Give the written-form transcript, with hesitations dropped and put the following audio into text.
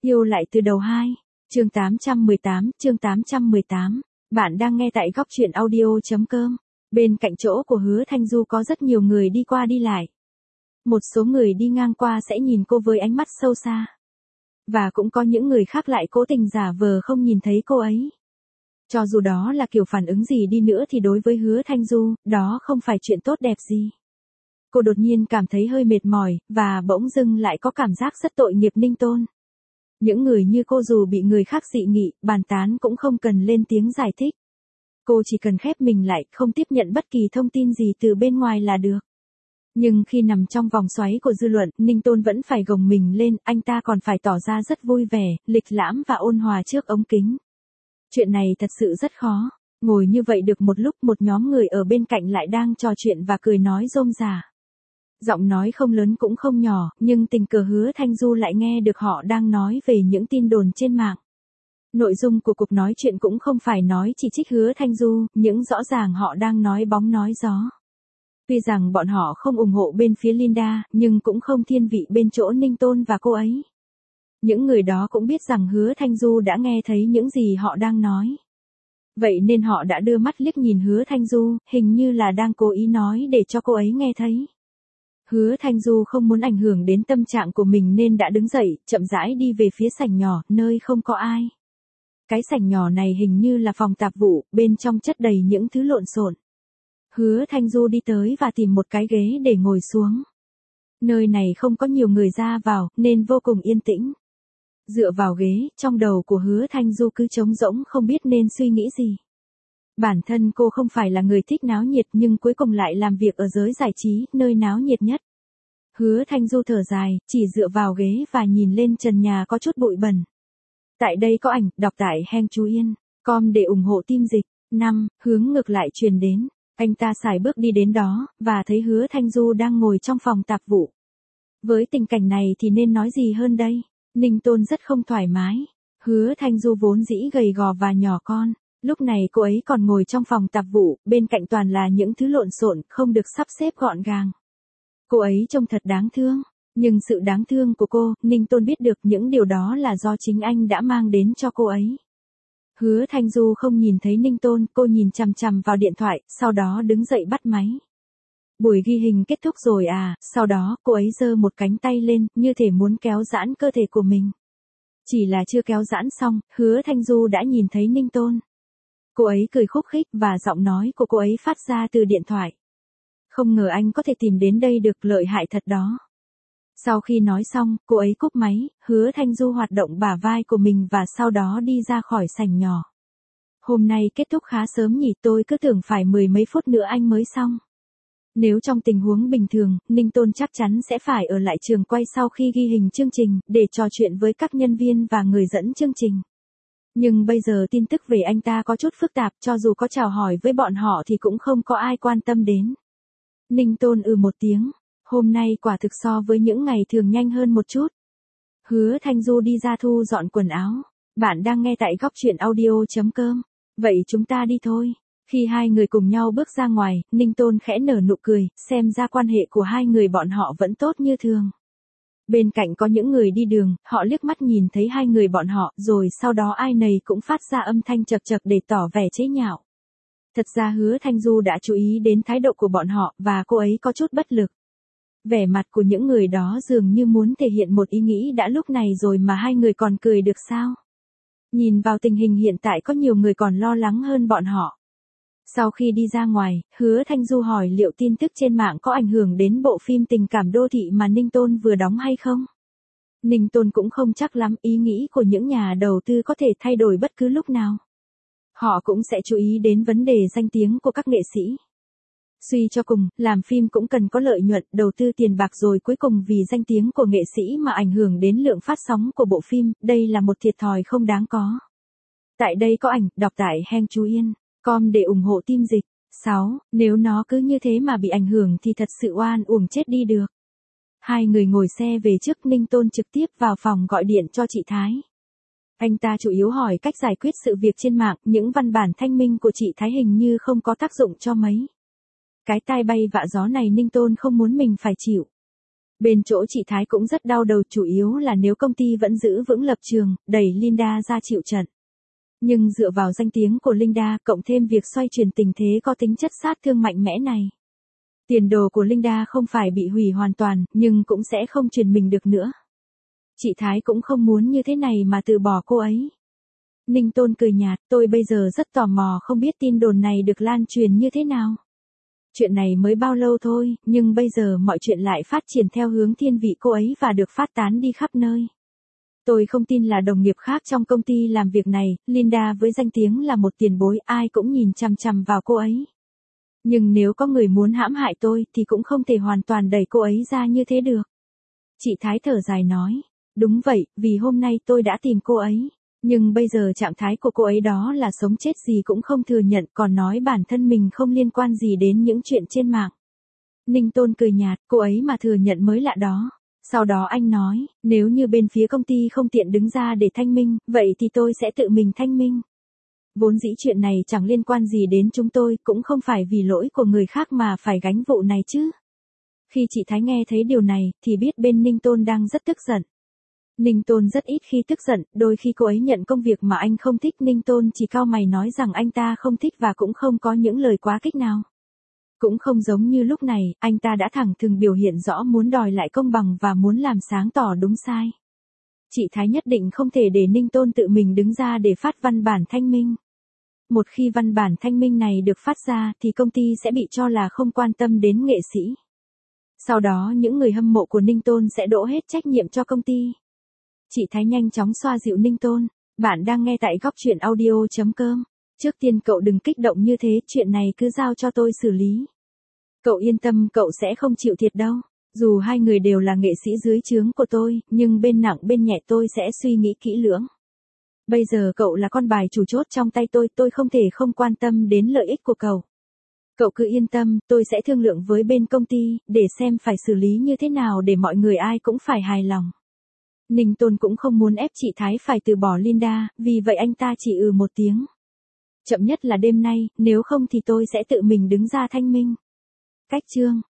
Yêu lại từ đầu 2, chương 818. Bạn đang nghe tại góc truyện audio.com. Bên cạnh chỗ của Hứa Thanh Du có rất nhiều người đi qua đi lại. Một số người đi ngang qua sẽ nhìn cô với ánh mắt sâu xa. Và cũng có những người khác lại cố tình giả vờ không nhìn thấy cô ấy. Cho dù đó là kiểu phản ứng gì đi nữa thì đối với Hứa Thanh Du, đó không phải chuyện tốt đẹp gì. Cô đột nhiên cảm thấy hơi mệt mỏi, và bỗng dưng lại có cảm giác rất tội nghiệp Ninh Tôn. Những người như cô dù bị người khác dị nghị, bàn tán cũng không cần lên tiếng giải thích. Cô chỉ cần khép mình lại, không tiếp nhận bất kỳ thông tin gì từ bên ngoài là được. Nhưng khi nằm trong vòng xoáy của dư luận, Ninh Tôn vẫn phải gồng mình lên, anh ta còn phải tỏ ra rất vui vẻ, lịch lãm và ôn hòa trước ống kính. Chuyện này thật sự rất khó. Ngồi như vậy được một lúc, một nhóm người ở bên cạnh lại đang trò chuyện và cười nói rôm rả. Giọng nói không lớn cũng không nhỏ, nhưng tình cờ Hứa Thanh Du lại nghe được họ đang nói về những tin đồn trên mạng. Nội dung của cuộc nói chuyện cũng không phải nói chỉ trích Hứa Thanh Du, nhưng rõ ràng họ đang nói bóng nói gió. Tuy rằng bọn họ không ủng hộ bên phía Linda, nhưng cũng không thiên vị bên chỗ Ninh Tôn và cô ấy. Những người đó cũng biết rằng Hứa Thanh Du đã nghe thấy những gì họ đang nói. Vậy nên họ đã đưa mắt liếc nhìn Hứa Thanh Du, hình như là đang cố ý nói để cho cô ấy nghe thấy. Hứa Thanh Du không muốn ảnh hưởng đến tâm trạng của mình nên đã đứng dậy, chậm rãi đi về phía sảnh nhỏ, nơi không có ai. Cái sảnh nhỏ này hình như là phòng tạp vụ, bên trong chất đầy những thứ lộn xộn. Hứa Thanh Du đi tới và tìm một cái ghế để ngồi xuống. Nơi này không có nhiều người ra vào, nên vô cùng yên tĩnh. Dựa vào ghế, trong đầu của Hứa Thanh Du cứ trống rỗng không biết nên suy nghĩ gì. Bản thân cô không phải là người thích náo nhiệt nhưng cuối cùng lại làm việc ở giới giải trí, nơi náo nhiệt nhất. Hứa Thanh Du thở dài, chỉ dựa vào ghế và nhìn lên trần nhà có chút bụi bẩn. Tại đây có ảnh, đọc tại Heng Chú Yên, com để ủng hộ team dịch. 5, hướng ngược lại truyền đến. Anh ta sải bước đi đến đó, và thấy Hứa Thanh Du đang ngồi trong phòng tạp vụ. Với tình cảnh này thì nên nói gì hơn đây? Ninh Tôn rất không thoải mái. Hứa Thanh Du vốn dĩ gầy gò và nhỏ con. Lúc này cô ấy còn ngồi trong phòng tạp vụ, bên cạnh toàn là những thứ lộn xộn, không được sắp xếp gọn gàng. Cô ấy trông thật đáng thương. Nhưng sự đáng thương của cô, Ninh Tôn biết được những điều đó là do chính anh đã mang đến cho cô ấy. Hứa Thanh Du không nhìn thấy Ninh Tôn, cô nhìn chằm chằm vào điện thoại, sau đó đứng dậy bắt máy. Buổi ghi hình kết thúc rồi à, sau đó cô ấy giơ một cánh tay lên, như thể muốn kéo giãn cơ thể của mình. Chỉ là chưa kéo giãn xong, Hứa Thanh Du đã nhìn thấy Ninh Tôn. Cô ấy cười khúc khích và giọng nói của cô ấy phát ra từ điện thoại. Không ngờ anh có thể tìm đến đây được, lợi hại thật đó. Sau khi nói xong, cô ấy cúp máy, Hứa Thanh Du hoạt động bả vai của mình và sau đó đi ra khỏi sảnh nhỏ. Hôm nay kết thúc khá sớm nhỉ, tôi cứ tưởng phải 10 mấy phút nữa anh mới xong. Nếu trong tình huống bình thường, Ninh Tôn chắc chắn sẽ phải ở lại trường quay sau khi ghi hình chương trình, để trò chuyện với các nhân viên và người dẫn chương trình. Nhưng bây giờ tin tức về anh ta có chút phức tạp, cho dù có chào hỏi với bọn họ thì cũng không có ai quan tâm đến. Ninh Tôn một tiếng, hôm nay quả thực so với những ngày thường nhanh hơn một chút. Hứa Thanh Du đi ra thu dọn quần áo. Bạn đang nghe tại góc truyện audio.com. Vậy chúng ta đi thôi. Khi hai người cùng nhau bước ra ngoài, Ninh Tôn khẽ nở nụ cười, xem ra quan hệ của hai người bọn họ vẫn tốt như thường. Bên cạnh có những người đi đường, họ liếc mắt nhìn thấy hai người bọn họ, rồi sau đó ai nấy cũng phát ra âm thanh chậc chậc để tỏ vẻ chế nhạo. Thật ra Hứa Thanh Du đã chú ý đến thái độ của bọn họ, và cô ấy có chút bất lực. Vẻ mặt của những người đó dường như muốn thể hiện một ý nghĩ đã lúc này rồi mà hai người còn cười được sao? Nhìn vào tình hình hiện tại có nhiều người còn lo lắng hơn bọn họ. Sau khi đi ra ngoài, Hứa Thanh Du hỏi liệu tin tức trên mạng có ảnh hưởng đến bộ phim tình cảm đô thị mà Ninh Tôn vừa đóng hay không? Ninh Tôn cũng không chắc lắm, ý nghĩ của những nhà đầu tư có thể thay đổi bất cứ lúc nào. Họ cũng sẽ chú ý đến vấn đề danh tiếng của các nghệ sĩ. Suy cho cùng, làm phim cũng cần có lợi nhuận, đầu tư tiền bạc rồi cuối cùng vì danh tiếng của nghệ sĩ mà ảnh hưởng đến lượng phát sóng của bộ phim, đây là một thiệt thòi không đáng có. Tại đây có ảnh, đọc tại Heng Chú Yên, com để ủng hộ team dịch. 6, nếu nó cứ như thế mà bị ảnh hưởng thì thật sự oan uổng chết đi được. Hai người ngồi xe về trước, Ninh Tôn trực tiếp vào phòng gọi điện cho chị Thái. Anh ta chủ yếu hỏi cách giải quyết sự việc trên mạng, những văn bản thanh minh của chị Thái hình như không có tác dụng cho mấy. Cái tai bay vạ gió này Ninh Tôn không muốn mình phải chịu. Bên chỗ chị Thái cũng rất đau đầu, chủ yếu là nếu công ty vẫn giữ vững lập trường, đẩy Linda ra chịu trận. Nhưng dựa vào danh tiếng của Linda, cộng thêm việc xoay chuyển tình thế có tính chất sát thương mạnh mẽ này. Tiền đồ của Linda không phải bị hủy hoàn toàn, nhưng cũng sẽ không truyền mình được nữa. Chị Thái cũng không muốn như thế này mà từ bỏ cô ấy. Ninh Tôn cười nhạt, tôi bây giờ rất tò mò không biết tin đồn này được lan truyền như thế nào. Chuyện này mới bao lâu thôi, nhưng bây giờ mọi chuyện lại phát triển theo hướng thiên vị cô ấy và được phát tán đi khắp nơi. Tôi không tin là đồng nghiệp khác trong công ty làm việc này, Linda với danh tiếng là một tiền bối, ai cũng nhìn chằm chằm vào cô ấy. Nhưng nếu có người muốn hãm hại tôi thì cũng không thể hoàn toàn đẩy cô ấy ra như thế được. Chị Thái thở dài nói, đúng vậy, vì hôm nay tôi đã tìm cô ấy. Nhưng bây giờ trạng thái của cô ấy đó là sống chết gì cũng không thừa nhận, còn nói bản thân mình không liên quan gì đến những chuyện trên mạng. Ninh Tôn cười nhạt, cô ấy mà thừa nhận mới lạ đó. Sau đó anh nói, nếu như bên phía công ty không tiện đứng ra để thanh minh, vậy thì tôi sẽ tự mình thanh minh. Vốn dĩ chuyện này chẳng liên quan gì đến chúng tôi, cũng không phải vì lỗi của người khác mà phải gánh vụ này chứ. Khi chị Thái nghe thấy điều này, thì biết bên Ninh Tôn đang rất tức giận. Ninh Tôn rất ít khi tức giận, đôi khi cô ấy nhận công việc mà anh không thích, Ninh Tôn chỉ cau mày nói rằng anh ta không thích và cũng không có những lời quá kích nào. Cũng không giống như lúc này, anh ta đã thẳng thừng biểu hiện rõ muốn đòi lại công bằng và muốn làm sáng tỏ đúng sai. Chị Thái nhất định không thể để Ninh Tôn tự mình đứng ra để phát văn bản thanh minh. Một khi văn bản thanh minh này được phát ra thì công ty sẽ bị cho là không quan tâm đến nghệ sĩ. Sau đó những người hâm mộ của Ninh Tôn sẽ đổ hết trách nhiệm cho công ty. Chị Thái nhanh chóng xoa dịu Ninh Tôn. Bạn đang nghe tại góc truyện audio.com. Trước tiên cậu đừng kích động như thế, chuyện này cứ giao cho tôi xử lý. Cậu yên tâm, cậu sẽ không chịu thiệt đâu. Dù hai người đều là nghệ sĩ dưới trướng của tôi, nhưng bên nặng bên nhẹ tôi sẽ suy nghĩ kỹ lưỡng. Bây giờ cậu là con bài chủ chốt trong tay tôi không thể không quan tâm đến lợi ích của cậu. Cậu cứ yên tâm, tôi sẽ thương lượng với bên công ty, để xem phải xử lý như thế nào để mọi người ai cũng phải hài lòng. Ninh Tôn cũng không muốn ép chị Thái phải từ bỏ Linda, vì vậy anh ta chỉ một tiếng. Chậm nhất là đêm nay, nếu không thì tôi sẽ tự mình đứng ra thanh minh. Cách chương